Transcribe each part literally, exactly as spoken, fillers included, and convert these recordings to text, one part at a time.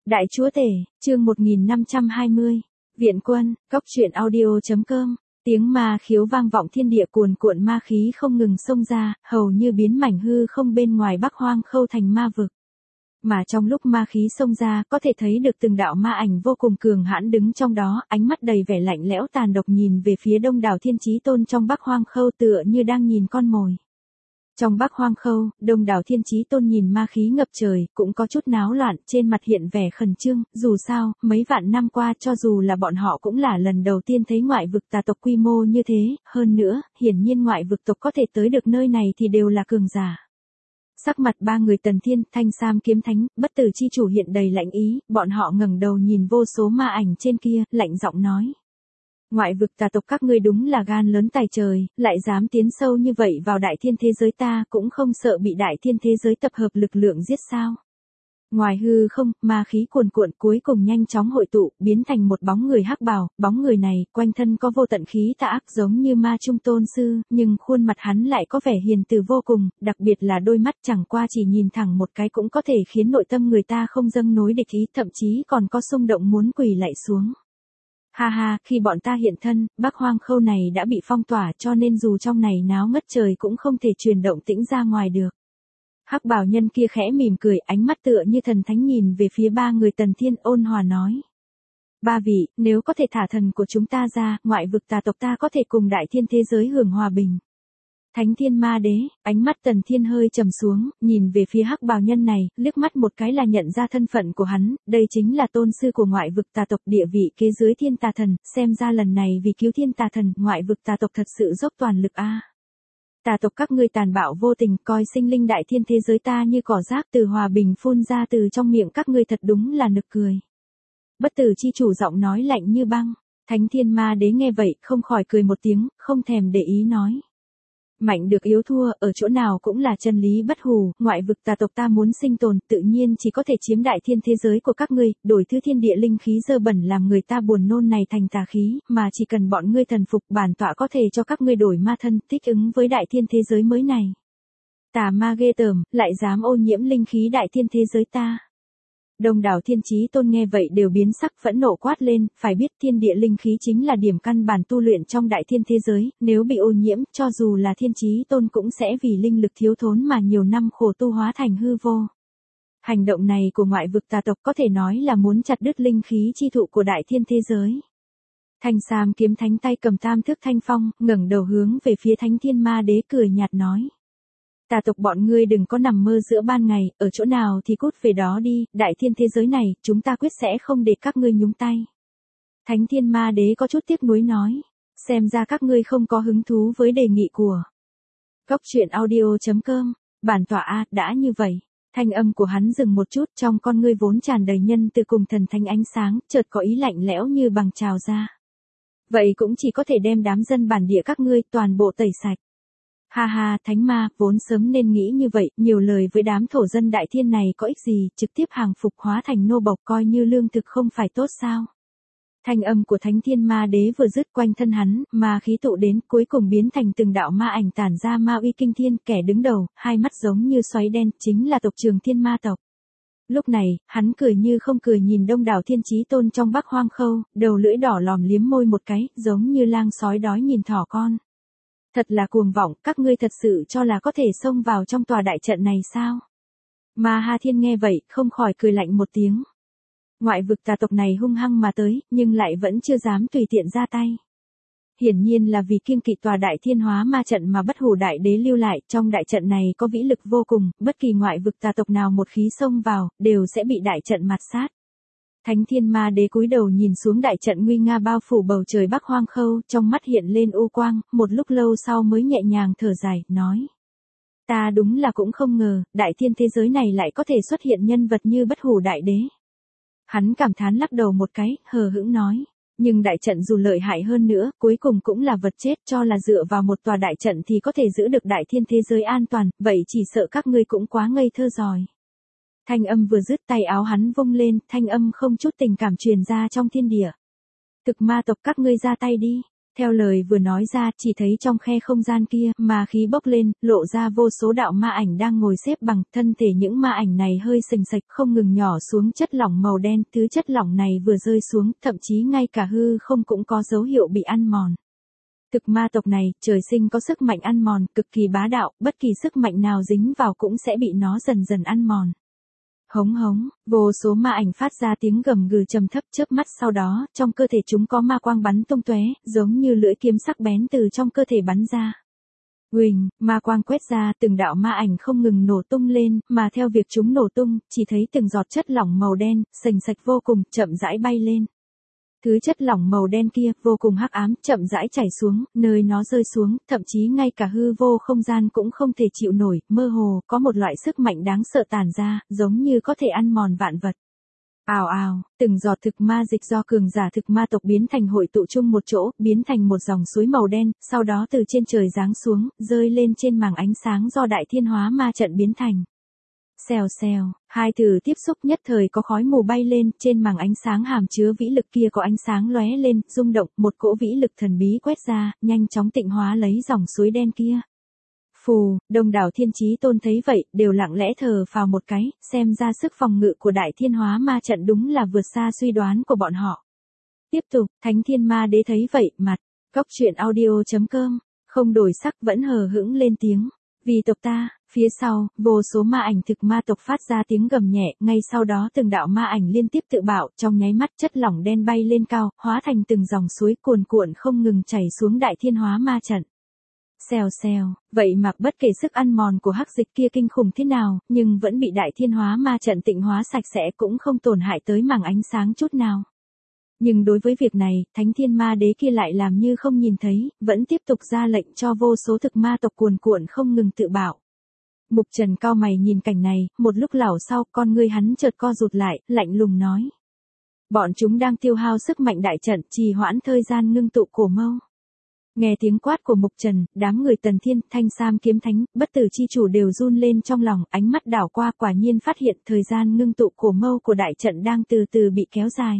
Đại chúa tể, chương một nghìn năm trăm hai mươi. Viện quân, cốc truyện audio.com. Tiếng ma khiếu vang vọng thiên địa, cuồn cuộn ma khí không ngừng xông ra, hầu như biến mảnh hư không bên ngoài Bắc Hoang Khâu thành ma vực. Mà trong lúc ma khí xông ra, có thể thấy được từng đạo ma ảnh vô cùng cường hãn đứng trong đó, ánh mắt đầy vẻ lạnh lẽo tàn độc nhìn về phía Đông Đảo Thiên Chí Tôn trong Bắc Hoang Khâu, tựa như đang nhìn con mồi. Trong Bắc Hoang Khâu, Đông Đảo Thiên Chí Tôn nhìn ma khí ngập trời, cũng có chút náo loạn, trên mặt hiện vẻ khẩn trương, dù sao, mấy vạn năm qua cho dù là bọn họ cũng là lần đầu tiên thấy ngoại vực tà tộc quy mô như thế, hơn nữa, hiển nhiên ngoại vực tộc có thể tới được nơi này thì đều là cường giả. Sắc mặt ba người Tần Thiên, Thanh Sam kiếm thánh, Bất Tử chi chủ hiện đầy lạnh ý, bọn họ ngẩng đầu nhìn vô số ma ảnh trên kia, lạnh giọng nói. Ngoại vực tà tộc các ngươi đúng là gan lớn tài trời, lại dám tiến sâu như vậy vào đại thiên thế giới ta, cũng không sợ bị đại thiên thế giới tập hợp lực lượng giết sao. Ngoài hư không, ma khí cuồn cuộn cuối cùng nhanh chóng hội tụ, biến thành một bóng người hắc bào, bóng người này, quanh thân có vô tận khí tà ác giống như ma trung tôn sư, nhưng khuôn mặt hắn lại có vẻ hiền từ vô cùng, đặc biệt là đôi mắt chẳng qua chỉ nhìn thẳng một cái cũng có thể khiến nội tâm người ta không dâng nối địch ý, thậm chí còn có xung động muốn quỳ lạy xuống. Ha ha, khi bọn ta hiện thân, Bắc Hoang Khâu này đã bị phong tỏa cho nên dù trong này náo ngất trời cũng không thể truyền động tĩnh ra ngoài được. Hắc bào nhân kia khẽ mỉm cười, ánh mắt tựa như thần thánh nhìn về phía ba người Tần Thiên, ôn hòa nói. Ba vị, nếu có thể thả thần của chúng ta ra, ngoại vực tà tộc ta có thể cùng đại thiên thế giới hưởng hòa bình. Thánh Thiên Ma Đế, ánh mắt Tần Thiên hơi trầm xuống, nhìn về phía hắc bào nhân này, liếc mắt một cái là nhận ra thân phận của hắn, đây chính là tôn sư của ngoại vực tà tộc, địa vị kế dưới thiên tà thần, xem ra lần này vì cứu thiên tà thần, ngoại vực tà tộc thật sự dốc toàn lực a. Tà tộc các ngươi tàn bạo vô tình, coi sinh linh đại thiên thế giới ta như cỏ rác, từ hòa bình phun ra từ trong miệng các ngươi thật đúng là nực cười. Bất Tử chi chủ giọng nói lạnh như băng, Thánh Thiên Ma Đế nghe vậy, không khỏi cười một tiếng, không thèm để ý nói. Mạnh được yếu thua, ở chỗ nào cũng là chân lý bất hủ, ngoại vực tà tộc ta muốn sinh tồn, tự nhiên chỉ có thể chiếm đại thiên thế giới của các ngươi, đổi thứ thiên địa linh khí dơ bẩn làm người ta buồn nôn này thành tà khí, mà chỉ cần bọn ngươi thần phục, bản tọa có thể cho các ngươi đổi ma thân, thích ứng với đại thiên thế giới mới này. Tà ma ghê tởm, lại dám ô nhiễm linh khí đại thiên thế giới ta. Đông đảo Thiên Chí Tôn nghe vậy đều biến sắc, phẫn nộ quát lên, phải biết thiên địa linh khí chính là điểm căn bản tu luyện trong đại thiên thế giới, nếu bị ô nhiễm, cho dù là Thiên Chí Tôn cũng sẽ vì linh lực thiếu thốn mà nhiều năm khổ tu hóa thành hư vô. Hành động này của ngoại vực tà tộc có thể nói là muốn chặt đứt linh khí chi thụ của đại thiên thế giới. Thanh Sam kiếm thánh tay cầm tam thước thanh phong, ngẩng đầu hướng về phía Thánh Thiên Ma Đế cười nhạt nói. Tà tộc bọn ngươi đừng có nằm mơ giữa ban ngày, ở chỗ nào thì cút về đó đi, đại thiên thế giới này, chúng ta quyết sẽ không để các ngươi nhúng tay. Thánh Thiên Ma Đế có chút tiếc nuối nói, xem ra các ngươi không có hứng thú với đề nghị của cốc truyện audio.com, bản tọa a, đã như vậy. Thanh âm của hắn dừng một chút, trong con ngươi vốn tràn đầy nhân từ cùng thần thánh ánh sáng, chợt có ý lạnh lẽo như bằng trào ra. Vậy cũng chỉ có thể đem đám dân bản địa các ngươi toàn bộ tẩy sạch. Ha ha, thánh ma, vốn sớm nên nghĩ như vậy, nhiều lời với đám thổ dân đại thiên này có ích gì, trực tiếp hàng phục hóa thành nô bộc coi như lương thực không phải tốt sao. Thanh âm của Thánh Thiên Ma Đế vừa dứt, quanh thân hắn, ma khí tụ đến, cuối cùng biến thành từng đạo ma ảnh tản ra ma uy kinh thiên, kẻ đứng đầu, hai mắt giống như xoáy đen, chính là tộc trưởng Thiên Ma tộc. Lúc này, hắn cười như không cười nhìn Đông đảo Thiên Chí Tôn trong Bắc Hoang Khâu, đầu lưỡi đỏ lòm liếm môi một cái, giống như lang sói đói nhìn thỏ con. Thật là cuồng vọng, các ngươi thật sự cho là có thể xông vào trong tòa đại trận này sao? Ma Ha Thiên nghe vậy, không khỏi cười lạnh một tiếng. Ngoại vực tà tộc này hung hăng mà tới, nhưng lại vẫn chưa dám tùy tiện ra tay. Hiển nhiên là vì kiêng kỵ tòa đại thiên hóa ma trận mà Bất Hủ Đại Đế lưu lại, trong đại trận này có vĩ lực vô cùng, bất kỳ ngoại vực tà tộc nào một khí xông vào, đều sẽ bị đại trận mạt sát. Thánh Thiên Ma Đế cúi đầu nhìn xuống đại trận nguy nga bao phủ bầu trời Bắc Hoang Khâu, trong mắt hiện lên u quang, một lúc lâu sau mới nhẹ nhàng thở dài, nói. Ta đúng là cũng không ngờ, đại thiên thế giới này lại có thể xuất hiện nhân vật như Bất Hủ Đại Đế. Hắn cảm thán lắc đầu một cái, hờ hững nói. Nhưng đại trận dù lợi hại hơn nữa, cuối cùng cũng là vật chết, cho là dựa vào một tòa đại trận thì có thể giữ được đại thiên thế giới an toàn, vậy chỉ sợ các ngươi cũng quá ngây thơ rồi. Thanh âm vừa dứt, tay áo hắn vung lên, thanh âm không chút tình cảm truyền ra trong thiên địa. Thực ma tộc các ngươi ra tay đi. Theo lời vừa nói ra, chỉ thấy trong khe không gian kia, ma khí bốc lên, lộ ra vô số đạo ma ảnh đang ngồi xếp bằng, thân thể những ma ảnh này hơi sình sạch, không ngừng nhỏ xuống chất lỏng màu đen, thứ chất lỏng này vừa rơi xuống, thậm chí ngay cả hư không cũng có dấu hiệu bị ăn mòn. Thực ma tộc này, trời sinh có sức mạnh ăn mòn, cực kỳ bá đạo, bất kỳ sức mạnh nào dính vào cũng sẽ bị nó dần dần ăn mòn. Hống hống, vô số ma ảnh phát ra tiếng gầm gừ trầm thấp, chớp mắt sau đó, trong cơ thể chúng có ma quang bắn tung tóe, giống như lưỡi kiếm sắc bén từ trong cơ thể bắn ra. Huỳnh, ma quang quét ra, từng đạo ma ảnh không ngừng nổ tung lên, mà theo việc chúng nổ tung, chỉ thấy từng giọt chất lỏng màu đen, sền sạch vô cùng, chậm rãi bay lên. Thứ chất lỏng màu đen kia, vô cùng hắc ám, chậm rãi chảy xuống, nơi nó rơi xuống, thậm chí ngay cả hư vô không gian cũng không thể chịu nổi, mơ hồ, có một loại sức mạnh đáng sợ tản ra, giống như có thể ăn mòn vạn vật. Ào ào, từng giọt thực ma dịch do cường giả thực ma tộc biến thành hội tụ chung một chỗ, biến thành một dòng suối màu đen, sau đó từ trên trời giáng xuống, rơi lên trên màng ánh sáng do đại thiên hóa ma trận biến thành. Xèo xèo, hai từ tiếp xúc nhất thời có khói mù bay lên, trên màng ánh sáng hàm chứa vĩ lực kia có ánh sáng lóe lên, rung động, một cỗ vĩ lực thần bí quét ra, nhanh chóng tịnh hóa lấy dòng suối đen kia. Phù, đông đảo thiên chí tôn thấy vậy, đều lặng lẽ thở phào một cái, xem ra sức phòng ngự của đại thiên hóa ma trận đúng là vượt xa suy đoán của bọn họ. Tiếp tục, Thánh Thiên Ma Đế thấy vậy, mặt, cóc truyện audio chấm com, không đổi sắc vẫn hờ hững lên tiếng. Vì tộc ta, phía sau, vô số ma ảnh thực ma tộc phát ra tiếng gầm nhẹ, ngay sau đó từng đạo ma ảnh liên tiếp tự bạo, trong nháy mắt chất lỏng đen bay lên cao, hóa thành từng dòng suối cuồn cuộn không ngừng chảy xuống đại thiên hóa ma trận. Xèo xèo, vậy mặc bất kể sức ăn mòn của hắc dịch kia kinh khủng thế nào, nhưng vẫn bị đại thiên hóa ma trận tịnh hóa sạch sẽ cũng không tổn hại tới màng ánh sáng chút nào. Nhưng đối với việc này, Thánh Thiên Ma Đế kia lại làm như không nhìn thấy, vẫn tiếp tục ra lệnh cho vô số thực ma tộc cuồn cuộn không ngừng tự bạo. Mục Trần cao mày nhìn cảnh này, một lúc lâu sau, con ngươi hắn chợt co rụt lại, lạnh lùng nói. Bọn chúng đang tiêu hao sức mạnh đại trận, trì hoãn thời gian ngưng tụ cổ mâu. Nghe tiếng quát của Mục Trần, đám người Tần Thiên, Thanh Sam kiếm thánh, bất tử chi chủ đều run lên trong lòng, ánh mắt đảo qua quả nhiên phát hiện thời gian ngưng tụ cổ mâu của đại trận đang từ từ bị kéo dài.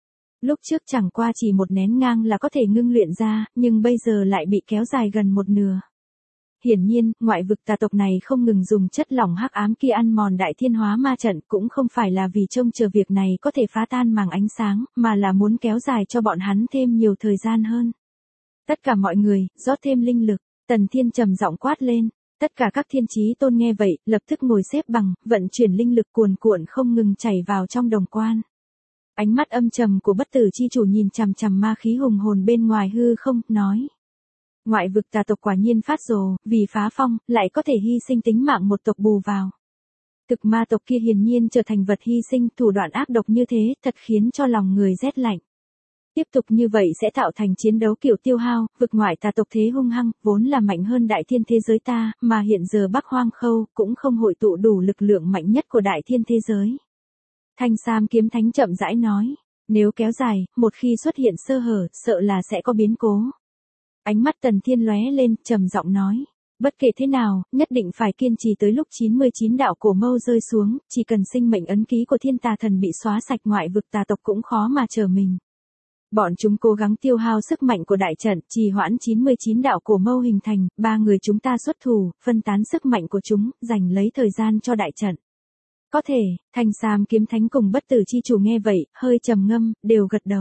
Lúc trước chẳng qua chỉ một nén ngang là có thể ngưng luyện ra, nhưng bây giờ lại bị kéo dài gần một nửa. Hiển nhiên, ngoại vực tà tộc này không ngừng dùng chất lỏng hắc ám kia ăn mòn đại thiên hóa ma trận, cũng không phải là vì trông chờ việc này có thể phá tan màng ánh sáng, mà là muốn kéo dài cho bọn hắn thêm nhiều thời gian hơn. Tất cả mọi người, rót thêm linh lực, Tần Thiên trầm giọng quát lên. Tất cả các thiên chí tôn nghe vậy, lập tức ngồi xếp bằng, vận chuyển linh lực cuồn cuộn không ngừng chảy vào trong đồng quan. Ánh mắt âm trầm của bất tử chi chủ nhìn chằm chằm ma khí hùng hồn bên ngoài hư không, nói. Ngoại vực tà tộc quả nhiên phát rồ, vì phá phong, lại có thể hy sinh tính mạng một tộc bù vào. Thực ma tộc kia hiển nhiên trở thành vật hy sinh, thủ đoạn ác độc như thế, thật khiến cho lòng người rét lạnh. Tiếp tục như vậy sẽ tạo thành chiến đấu kiểu tiêu hao, vực ngoại tà tộc thế hung hăng, vốn là mạnh hơn đại thiên thế giới ta, mà hiện giờ Bắc Hoang Khâu, cũng không hội tụ đủ lực lượng mạnh nhất của đại thiên thế giới. Thanh Sam kiếm thánh chậm rãi nói, nếu kéo dài, một khi xuất hiện sơ hở, sợ là sẽ có biến cố. Ánh mắt Tần Thiên lóe lên, trầm giọng nói, bất kể thế nào, nhất định phải kiên trì tới lúc chín mươi chín đạo cổ mâu rơi xuống, chỉ cần sinh mệnh ấn ký của thiên tà thần bị xóa sạch ngoại vực tà tộc cũng khó mà chờ mình. Bọn chúng cố gắng tiêu hao sức mạnh của đại trận, trì hoãn chín mươi chín đạo cổ mâu hình thành, ba người chúng ta xuất thủ, phân tán sức mạnh của chúng, giành lấy thời gian cho đại trận. Có thể, Thanh Sam kiếm thánh cùng bất tử chi chủ nghe vậy, hơi trầm ngâm, đều gật đầu.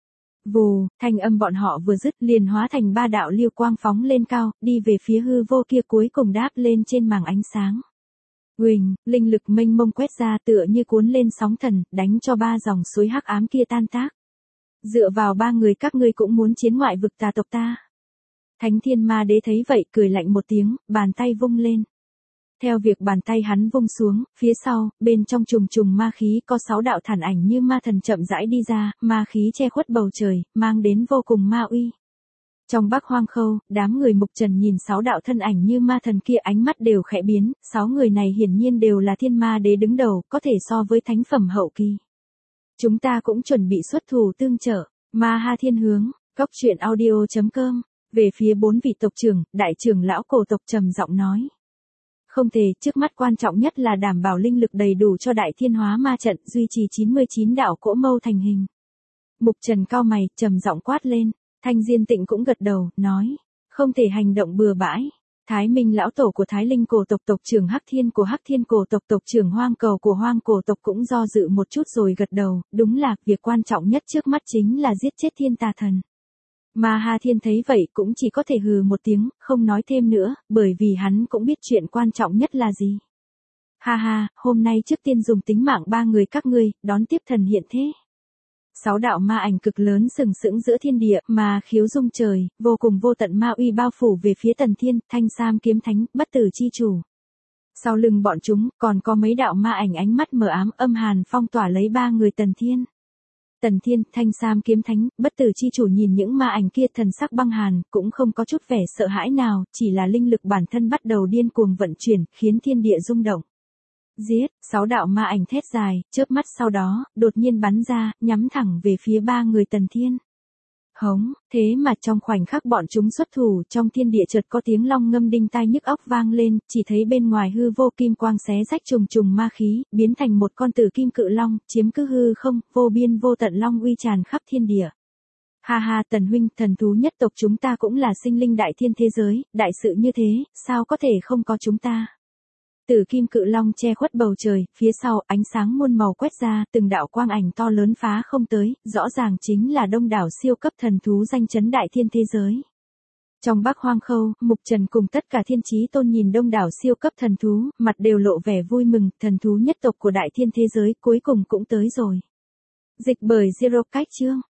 Vù, thanh âm bọn họ vừa dứt liền hóa thành ba đạo lưu quang phóng lên cao, đi về phía hư vô kia cuối cùng đáp lên trên màng ánh sáng. Huỳnh, linh lực mênh mông quét ra tựa như cuốn lên sóng thần, đánh cho ba dòng suối hắc ám kia tan tác. Dựa vào ba người các ngươi cũng muốn chiến ngoại vực tà tộc ta. Thánh Thiên Ma Đế thấy vậy cười lạnh một tiếng, bàn tay vung lên. Theo việc bàn tay hắn vung xuống, phía sau, bên trong trùng trùng ma khí có sáu đạo thản ảnh như ma thần chậm rãi đi ra, ma khí che khuất bầu trời, mang đến vô cùng ma uy. Trong Bắc Hoang Khâu, đám người Mục Trần nhìn sáu đạo thân ảnh như ma thần kia ánh mắt đều khẽ biến, sáu người này hiển nhiên đều là Thiên Ma Đế đứng đầu, có thể so với thánh phẩm hậu kỳ. Chúng ta cũng chuẩn bị xuất thủ tương trợ, Ma Ha Thiên Hướng, cóc truyện audio chấm com, về phía bốn vị tộc trưởng, đại trưởng lão cổ tộc trầm giọng nói. Không thể, trước mắt quan trọng nhất là đảm bảo linh lực đầy đủ cho đại thiên hóa ma trận, duy trì chín mươi chín đạo cỗ mâu thành hình. Mục Trần cao mày, trầm giọng quát lên. Thanh Diên Tịnh cũng gật đầu, nói, không thể hành động bừa bãi. Thái Minh lão tổ của Thái Linh cổ tộc tộc trưởng Hắc Thiên của Hắc Thiên cổ tộc tộc trưởng Hoang Cầu của Hoang cổ tộc cũng do dự một chút rồi gật đầu, đúng là việc quan trọng nhất trước mắt chính là giết chết Thiên Tà Thần. Mà Hà Thiên thấy vậy cũng chỉ có thể hừ một tiếng, không nói thêm nữa, bởi vì hắn cũng biết chuyện quan trọng nhất là gì. Ha ha, hôm nay trước tiên dùng tính mạng ba người các ngươi, đón tiếp thần hiện thế. Sáu đạo ma ảnh cực lớn sừng sững giữa thiên địa, mà khiếu rung trời, vô cùng vô tận ma uy bao phủ về phía Tần Thiên, Thanh Sam kiếm thánh, bất tử chi chủ. Sau lưng bọn chúng, còn có mấy đạo ma ảnh ánh mắt mờ ám âm hàn phong tỏa lấy ba người Tần Thiên. Tần Thiên, Thanh Sam kiếm thánh, bất tử chi chủ nhìn những ma ảnh kia thần sắc băng hàn, cũng không có chút vẻ sợ hãi nào, chỉ là linh lực bản thân bắt đầu điên cuồng vận chuyển, khiến thiên địa rung động. Giết, sáu đạo ma ảnh thét dài, chớp mắt sau đó, đột nhiên bắn ra, nhắm thẳng về phía ba người Tần Thiên. Hống, thế mà trong khoảnh khắc bọn chúng xuất thủ, trong thiên địa chợt có tiếng long ngâm đinh tai nhức óc vang lên, chỉ thấy bên ngoài hư vô kim quang xé rách trùng trùng ma khí, biến thành một con tử kim cự long, chiếm cứ hư không, vô biên vô tận long uy tràn khắp thiên địa. Ha ha, Tần huynh, thần thú nhất tộc chúng ta cũng là sinh linh đại thiên thế giới, đại sự như thế, sao có thể không có chúng ta. Tử kim cự long che khuất bầu trời, phía sau ánh sáng muôn màu quét ra, từng đạo quang ảnh to lớn phá không tới, rõ ràng chính là đông đảo siêu cấp thần thú danh chấn đại thiên thế giới. Trong Bắc Hoang Khâu, Mục Trần cùng tất cả thiên chí tôn nhìn đông đảo siêu cấp thần thú, mặt đều lộ vẻ vui mừng, thần thú nhất tộc của đại thiên thế giới cuối cùng cũng tới rồi. Dịch bởi Zero Cách chương.